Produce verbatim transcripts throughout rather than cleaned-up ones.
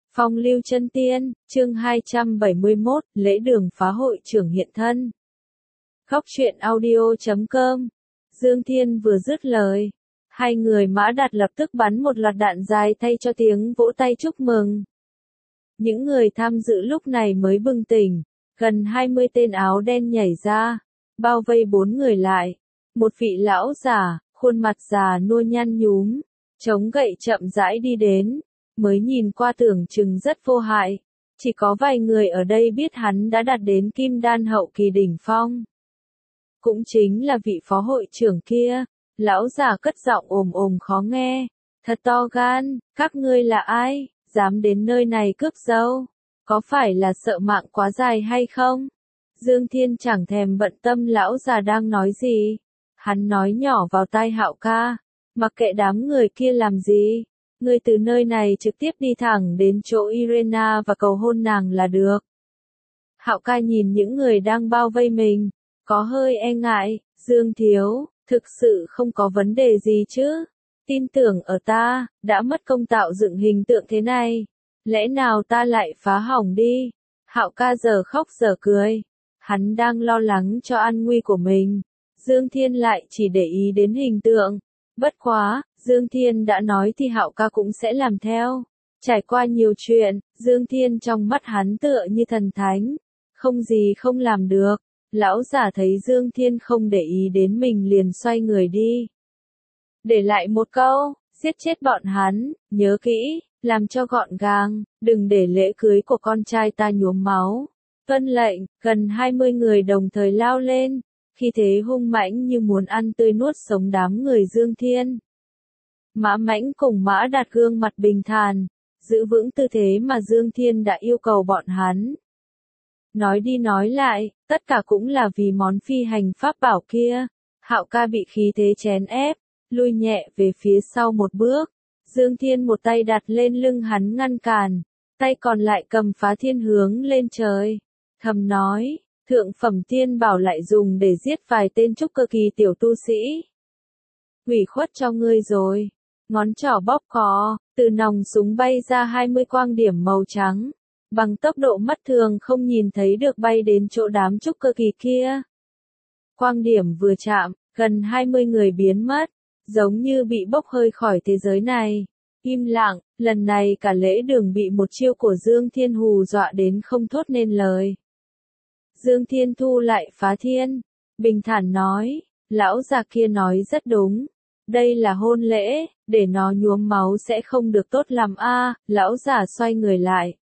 Phong lưu chân tiên, chương hai trăm bảy mươi mốt, lễ đường phá hội trưởng hiện thân. Góc truyện audio chấm com. Dương Thiên vừa dứt lời, hai người Mã Đạt lập tức bắn một loạt đạn dài thay cho tiếng vỗ tay chúc mừng. Những người tham dự lúc này mới bừng tỉnh, gần hai mươi tên áo đen nhảy ra, bao vây bốn người lại. Một vị lão già, khuôn mặt già nua nhăn nhúm, chống gậy chậm rãi đi đến. Mới nhìn qua tưởng chừng rất vô hại, chỉ có vài người ở đây biết hắn đã đạt đến kim đan hậu kỳ đỉnh phong. Cũng chính là vị phó hội trưởng kia, lão già cất giọng ồm ồm khó nghe, thật to gan, các ngươi là ai, dám đến nơi này cướp dâu, có phải là sợ mạng quá dài hay không? Dương Thiên chẳng thèm bận tâm lão già đang nói gì, hắn nói nhỏ vào tai Hạo ca, mặc kệ đám người kia làm gì. Ngươi từ nơi này trực tiếp đi thẳng đến chỗ Irena và cầu hôn nàng là được. Hạo ca nhìn những người đang bao vây mình, có hơi e ngại, Dương thiếu, thực sự không có vấn đề gì chứ. Tin tưởng ở ta, đã mất công tạo dựng hình tượng thế này. Lẽ nào ta lại phá hỏng đi? Hạo ca giờ khóc giờ cười. Hắn đang lo lắng cho an nguy của mình. Dương Thiên lại chỉ để ý đến hình tượng. Bất quá, Dương Thiên đã nói thì Hạo ca cũng sẽ làm theo. Trải qua nhiều chuyện, Dương Thiên trong mắt hắn tựa như thần thánh, không gì không làm được. Lão giả thấy Dương Thiên không để ý đến mình liền xoay người đi. Để lại một câu, giết chết bọn hắn, nhớ kỹ, làm cho gọn gàng, đừng để lễ cưới của con trai ta nhuốm máu. Tuân lệnh, gần hai mươi người đồng thời lao lên, khi thế hung mãnh như muốn ăn tươi nuốt sống đám người Dương Thiên. Mã Mãnh cùng Mã Đạt gương mặt bình thản, giữ vững tư thế mà Dương Thiên đã yêu cầu bọn hắn. Nói đi nói lại, tất cả cũng là vì món phi hành pháp bảo kia. Hạo ca bị khí thế chèn ép, lui nhẹ về phía sau một bước. Dương Thiên một tay đặt lên lưng hắn ngăn cản, tay còn lại cầm phá thiên hướng lên trời. Thầm nói, thượng phẩm tiên bảo lại dùng để giết vài tên trúc cơ kỳ tiểu tu sĩ. Ủy khuất cho ngươi rồi. Ngón trỏ bóp cò, từ nòng súng bay ra hai mươi quang điểm màu trắng, bằng tốc độ mắt thường không nhìn thấy được bay đến chỗ đám trúc cơ kỳ kia. Quang điểm vừa chạm, gần hai mươi người biến mất, giống như bị bốc hơi khỏi thế giới này. Im lặng, lần này cả lễ đường bị một chiêu của Dương Thiên hù dọa đến không thốt nên lời. Dương Thiên thu lại phá thiên, bình thản nói, lão già kia nói rất đúng. Đây là hôn lễ, để nó nhuốm máu sẽ không được tốt lắm a. À, lão già xoay người lại.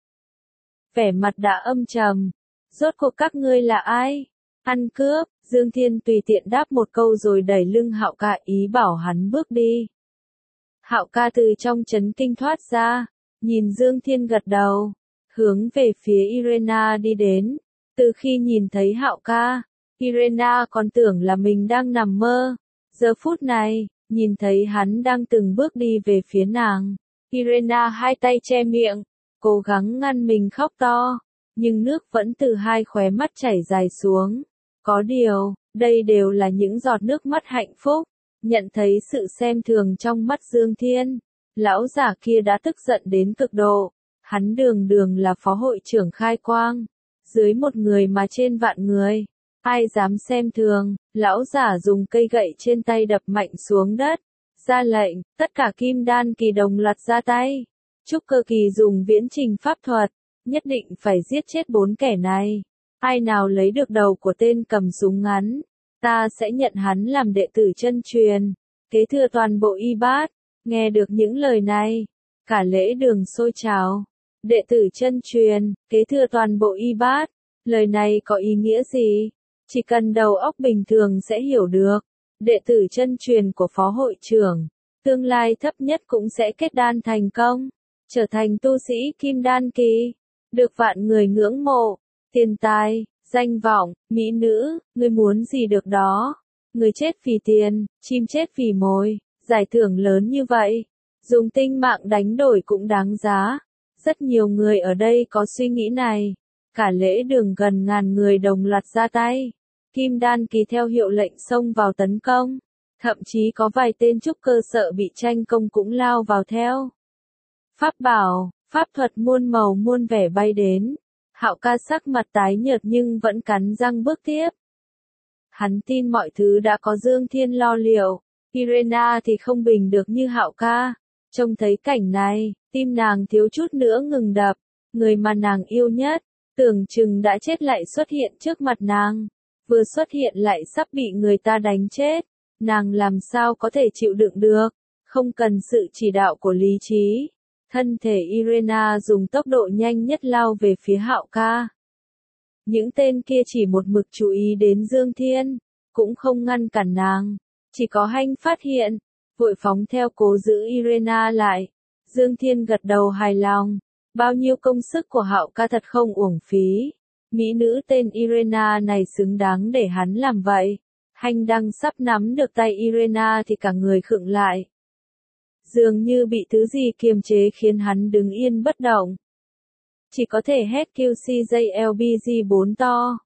Vẻ mặt đã âm trầm. Rốt cuộc các ngươi là ai? Ăn cướp, Dương Thiên tùy tiện đáp một câu rồi đẩy lưng Hạo ca ý bảo hắn bước đi. Hạo ca từ trong chấn kinh thoát ra, nhìn Dương Thiên gật đầu, hướng về phía Irena đi đến. Từ khi nhìn thấy Hạo ca, Irena còn tưởng là mình đang nằm mơ. Giờ phút này, nhìn thấy hắn đang từng bước đi về phía nàng, Irena hai tay che miệng, cố gắng ngăn mình khóc to, nhưng nước vẫn từ hai khóe mắt chảy dài xuống. Có điều, đây đều là những giọt nước mắt hạnh phúc. Nhận thấy sự xem thường trong mắt Dương Thiên, lão giả kia đã tức giận đến cực độ. Hắn đường đường là phó hội trưởng khai quang, dưới một người mà trên vạn người. Ai dám xem thường, lão giả dùng cây gậy trên tay đập mạnh xuống đất, ra lệnh, tất cả kim đan kỳ đồng loạt ra tay. Trúc cơ kỳ dùng viễn trình pháp thuật, nhất định phải giết chết bốn kẻ này. Ai nào lấy được đầu của tên cầm súng ngắn, ta sẽ nhận hắn làm đệ tử chân truyền, kế thừa toàn bộ y bát. Nghe được những lời này, cả lễ đường sôi trào. Đệ tử chân truyền, kế thừa toàn bộ y bát, lời này có ý nghĩa gì? Chỉ cần đầu óc bình thường sẽ hiểu được. Đệ tử chân truyền của phó hội trưởng, tương lai thấp nhất cũng sẽ kết đan thành công, trở thành tu sĩ kim đan kỳ, được vạn người ngưỡng mộ, tiền tài, danh vọng, mỹ nữ, ngươi muốn gì được đó. Người chết vì tiền, chim chết vì mồi, giải thưởng lớn như vậy, dùng tinh mạng đánh đổi cũng đáng giá. Rất nhiều người ở đây có suy nghĩ này. Cả lễ đường gần ngàn người đồng loạt ra tay. Kim đan kỳ theo hiệu lệnh xông vào tấn công. Thậm chí có vài tên trúc cơ sợ bị tranh công cũng lao vào theo. Pháp bảo, Pháp thuật muôn màu muôn vẻ bay đến. Hạo ca sắc mặt tái nhợt nhưng vẫn cắn răng bước tiếp. Hắn tin mọi thứ đã có Dương Thiên lo liệu. Irena thì không bình được như Hạo ca. Trông thấy cảnh này, tim nàng thiếu chút nữa ngừng đập. Người mà nàng yêu nhất, tưởng chừng đã chết lại xuất hiện trước mặt nàng. Vừa xuất hiện lại sắp bị người ta đánh chết. Nàng làm sao có thể chịu đựng được, không cần sự chỉ đạo của lý trí. Thân thể Irena dùng tốc độ nhanh nhất lao về phía Hạo ca. Những tên kia chỉ một mực chú ý đến Dương Thiên, cũng không ngăn cản nàng. Chỉ có Hanh phát hiện, vội phóng theo cố giữ Irena lại. Dương Thiên gật đầu hài lòng. Bao nhiêu công sức của Hạo ca thật không uổng phí. Mỹ nữ tên Irena này xứng đáng để hắn làm vậy. Hanh đang sắp nắm được tay Irena thì cả người khựng lại. Dường như bị thứ gì kiềm chế khiến hắn đứng yên bất động. Chỉ có thể hét kêu C J L B G bốn to.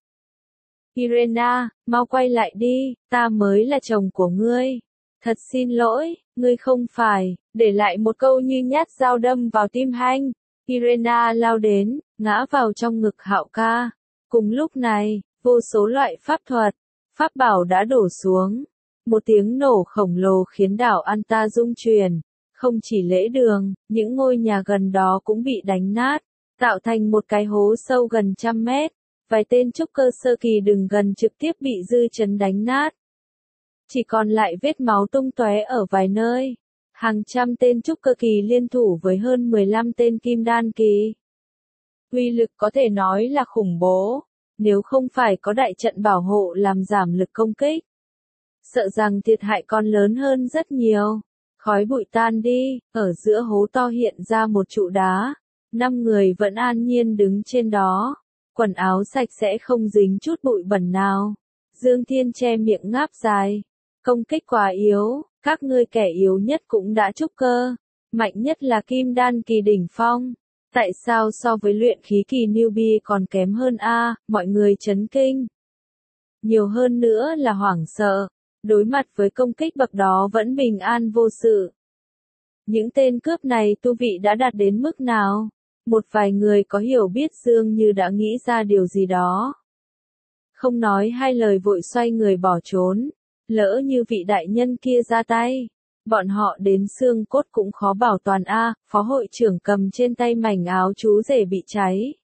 Irena, mau quay lại đi, ta mới là chồng của ngươi. Thật xin lỗi, ngươi không phải, để lại một câu như nhát dao đâm vào tim Hanh. Irena lao đến, ngã vào trong ngực Hạo ca. Cùng lúc này, vô số loại pháp thuật, pháp bảo đã đổ xuống. Một tiếng nổ khổng lồ khiến đảo Anta rung chuyển. Không chỉ lễ đường, những ngôi nhà gần đó cũng bị đánh nát, tạo thành một cái hố sâu gần trăm mét. Vài tên trúc cơ sơ kỳ đường gần trực tiếp bị dư chấn đánh nát. Chỉ còn lại vết máu tung tóe ở vài nơi. Hàng trăm tên trúc cơ kỳ liên thủ với hơn mười lăm tên kim đan kỳ. Uy lực có thể nói là khủng bố, nếu không phải có đại trận bảo hộ làm giảm lực công kích. Sợ rằng thiệt hại còn lớn hơn rất nhiều. Khói bụi tan đi, ở giữa hố to hiện ra một trụ đá. Năm người vẫn an nhiên đứng trên đó. Quần áo sạch sẽ không dính chút bụi bẩn nào. Dương Thiên che miệng ngáp dài. Công kích quá yếu, các ngươi kẻ yếu nhất cũng đã trúc cơ. Mạnh nhất là kim đan kỳ đỉnh phong. Tại sao so với luyện khí kỳ newbie còn kém hơn a? Mọi người chấn kinh. Nhiều hơn nữa là hoảng sợ. Đối mặt với công kích bậc đó vẫn bình an vô sự. Những tên cướp này tu vị đã đạt đến mức nào? Một vài người có hiểu biết dường như đã nghĩ ra điều gì đó. Không nói hai lời vội xoay người bỏ trốn. Lỡ như vị đại nhân kia ra tay. Bọn họ đến xương cốt cũng khó bảo toàn a. Phó hội trưởng cầm trên tay mảnh áo chú rể bị cháy.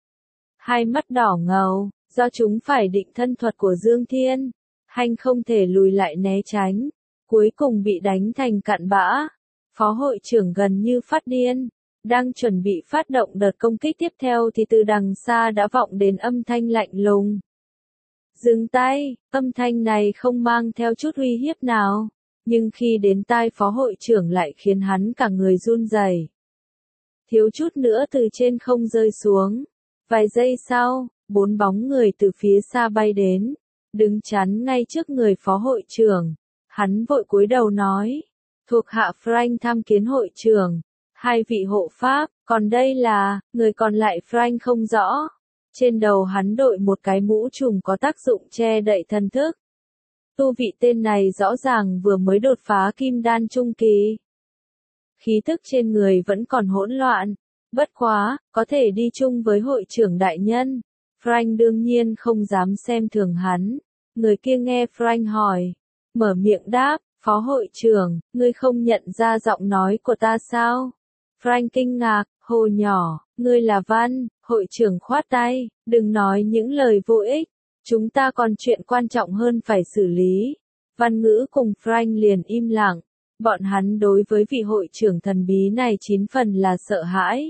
Hai mắt đỏ ngầu, do chúng phải định thân thuật của Dương Thiên. Hanh không thể lùi lại né tránh. Cuối cùng bị đánh thành cặn bã. Phó hội trưởng gần như phát điên. Đang chuẩn bị phát động đợt công kích tiếp theo thì từ đằng xa đã vọng đến âm thanh lạnh lùng. Dừng tay, âm thanh này không mang theo chút uy hiếp nào. Nhưng khi đến tai phó hội trưởng lại khiến hắn cả người run rẩy. Thiếu chút nữa từ trên không rơi xuống. Vài giây sau, bốn bóng người từ phía xa bay đến. Đứng chắn ngay trước người phó hội trưởng. Hắn vội cúi đầu nói. Thuộc hạ Frank tham kiến hội trưởng. Hai vị hộ pháp, còn đây là, người còn lại Frank không rõ. Trên đầu hắn đội một cái mũ trùm có tác dụng che đậy thần thức. Tu vị tên này rõ ràng vừa mới đột phá kim đan trung kỳ. Khí thức trên người vẫn còn hỗn loạn. Bất quá, có thể đi chung với hội trưởng đại nhân. Frank đương nhiên không dám xem thường hắn. Người kia nghe Frank hỏi. Mở miệng đáp, phó hội trưởng, ngươi không nhận ra giọng nói của ta sao? Frank kinh ngạc, hồ nhỏ, ngươi là Văn, hội trưởng khoát tay, đừng nói những lời vô ích. Chúng ta còn chuyện quan trọng hơn phải xử lý. Văn Ngữ cùng Frank liền im lặng. Bọn hắn đối với vị hội trưởng thần bí này chín phần là sợ hãi.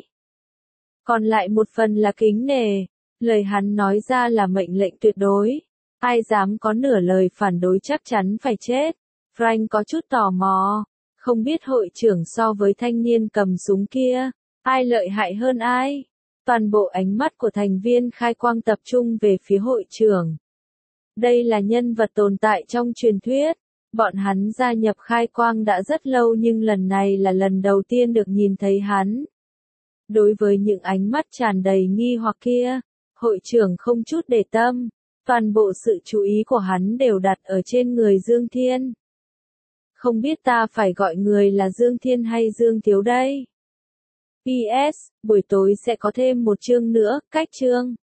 Còn lại một phần là kính nể. Lời hắn nói ra là mệnh lệnh tuyệt đối. Ai dám có nửa lời phản đối chắc chắn phải chết. Frank có chút tò mò. Không biết hội trưởng so với thanh niên cầm súng kia, ai lợi hại hơn ai? Toàn bộ ánh mắt của thành viên khai quang tập trung về phía hội trưởng. Đây là nhân vật tồn tại trong truyền thuyết. Bọn hắn gia nhập khai quang đã rất lâu nhưng lần này là lần đầu tiên được nhìn thấy hắn. Đối với những ánh mắt tràn đầy nghi hoặc kia, hội trưởng không chút để tâm. Toàn bộ sự chú ý của hắn đều đặt ở trên người Dương Thiên. Không biết ta phải gọi người là Dương Thiên hay Dương Thiếu đây? pê ét, buổi tối sẽ có thêm một chương nữa, cách chương.